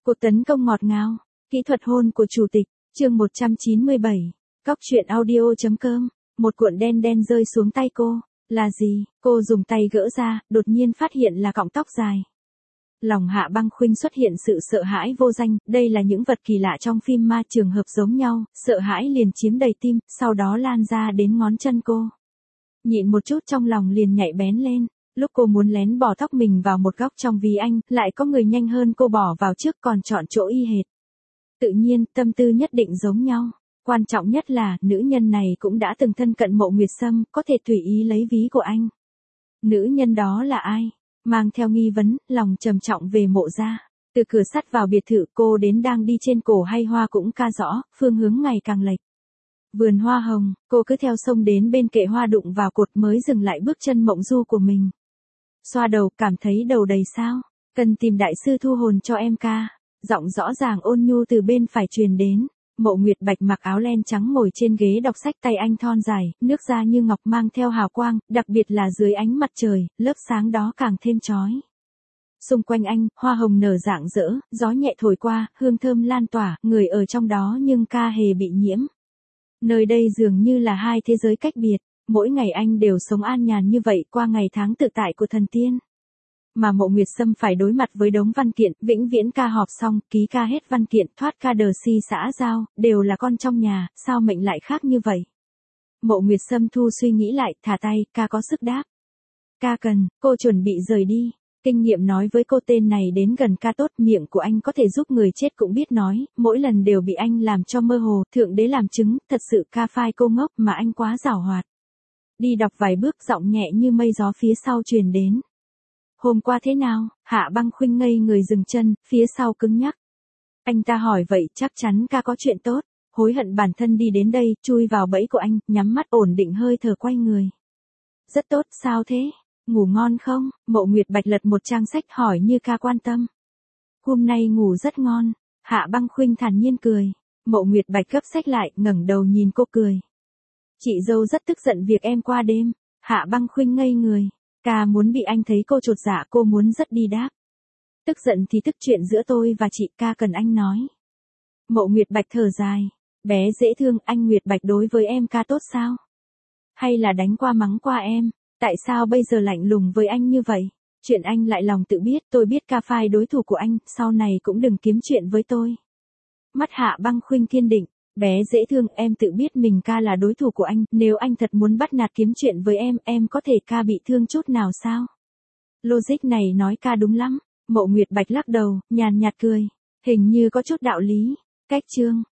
Cuộc tấn công ngọt ngào, kỹ thuật hôn của chủ tịch, chương 197. Cóc truyện audio.com. Một cuộn đen đen rơi xuống tay cô. Là gì? Cô dùng tay gỡ ra, đột nhiên phát hiện là cọng tóc dài. Lòng Hạ Băng Khuynh xuất hiện sự sợ hãi vô danh, đây là những vật kỳ lạ trong phim ma trường hợp giống nhau, sợ hãi liền chiếm đầy tim, sau đó lan ra đến ngón chân cô. Nhịn một chút trong lòng liền nhạy bén lên, lúc cô muốn lén bỏ tóc mình vào một góc trong ví anh, lại có người nhanh hơn cô bỏ vào trước còn chọn chỗ y hệt. Tự nhiên, tâm tư nhất định giống nhau. Quan trọng nhất là, nữ nhân này cũng đã từng thân cận Mộ Nguyệt Sâm, có thể tùy ý lấy ví của anh. Nữ nhân đó là ai? Mang theo nghi vấn, lòng trầm trọng về Mộ gia. Từ cửa sắt vào biệt thự cô đến đang đi trên cổ hay hoa cũng ca rõ, phương hướng ngày càng lệch. Vườn hoa hồng, cô cứ theo sông đến bên kệ hoa đụng vào cột mới dừng lại bước chân mộng du của mình. Xoa đầu, cảm thấy đầu đầy sao? Cần tìm đại sư thu hồn cho em ca. Giọng rõ ràng ôn nhu từ bên phải truyền đến. Mộ Nguyệt Bạch mặc áo len trắng ngồi trên ghế đọc sách, tay anh thon dài, nước da như ngọc mang theo hào quang, đặc biệt là dưới ánh mặt trời, lớp sáng đó càng thêm chói. Xung quanh anh, hoa hồng nở rạng rỡ, gió nhẹ thổi qua, hương thơm lan tỏa, người ở trong đó nhưng ca hề bị nhiễm. Nơi đây dường như là hai thế giới cách biệt, mỗi ngày anh đều sống an nhàn như vậy qua ngày tháng tự tại của thần tiên. Mà Mộ Nguyệt Sâm phải đối mặt với đống văn kiện, vĩnh viễn ca họp xong, ký ca hết văn kiện, thoát ca đờ si xã giao, đều là con trong nhà, sao mệnh lại khác như vậy? Mộ Nguyệt Sâm thu suy nghĩ lại, thả tay, ca có sức đáp. Ca cần, cô chuẩn bị rời đi. Kinh nghiệm nói với cô tên này đến gần ca tốt, miệng của anh có thể giúp người chết cũng biết nói, mỗi lần đều bị anh làm cho mơ hồ, thượng đế làm chứng, thật sự ca phai cô ngốc mà anh quá giảo hoạt. Đi đọc vài bước, giọng nhẹ như mây gió phía sau truyền đến. Hôm qua thế nào? Hạ Băng Khuynh ngây người dừng chân, phía sau cứng nhắc. Anh ta hỏi vậy, chắc chắn ca có chuyện tốt, hối hận bản thân đi đến đây, chui vào bẫy của anh, nhắm mắt ổn định hơi thở quay người. Rất tốt, sao thế? Ngủ ngon không? Mộ Nguyệt Bạch lật một trang sách hỏi như ca quan tâm. Hôm nay ngủ rất ngon. Hạ Băng Khuynh thản nhiên cười. Mộ Nguyệt Bạch gấp sách lại, ngẩng đầu nhìn cô cười. Chị dâu rất tức giận việc em qua đêm. Hạ Băng Khuynh ngây người. Ca muốn bị anh thấy cô chột dạ, cô muốn rất đi đáp. Tức giận thì tức, chuyện giữa tôi và chị, ca cần anh nói. Mộ Nguyệt Bạch thở dài. Bé dễ thương, anh Nguyệt Bạch đối với em ca tốt sao? Hay là đánh qua mắng qua em? Tại sao bây giờ lạnh lùng với anh như vậy? Chuyện anh lại lòng tự biết, tôi biết ca phai đối thủ của anh, sau này cũng đừng kiếm chuyện với tôi. Mắt Hạ Băng Khuynh kiên định. Bé dễ thương, em tự biết mình ca là đối thủ của anh, nếu anh thật muốn bắt nạt kiếm chuyện với em có thể ca bị thương chút nào sao? Logic này nói ca đúng lắm. Mộ Nguyệt Bạch lắc đầu, nhàn nhạt cười. Hình như có chút đạo lý. Cách chương.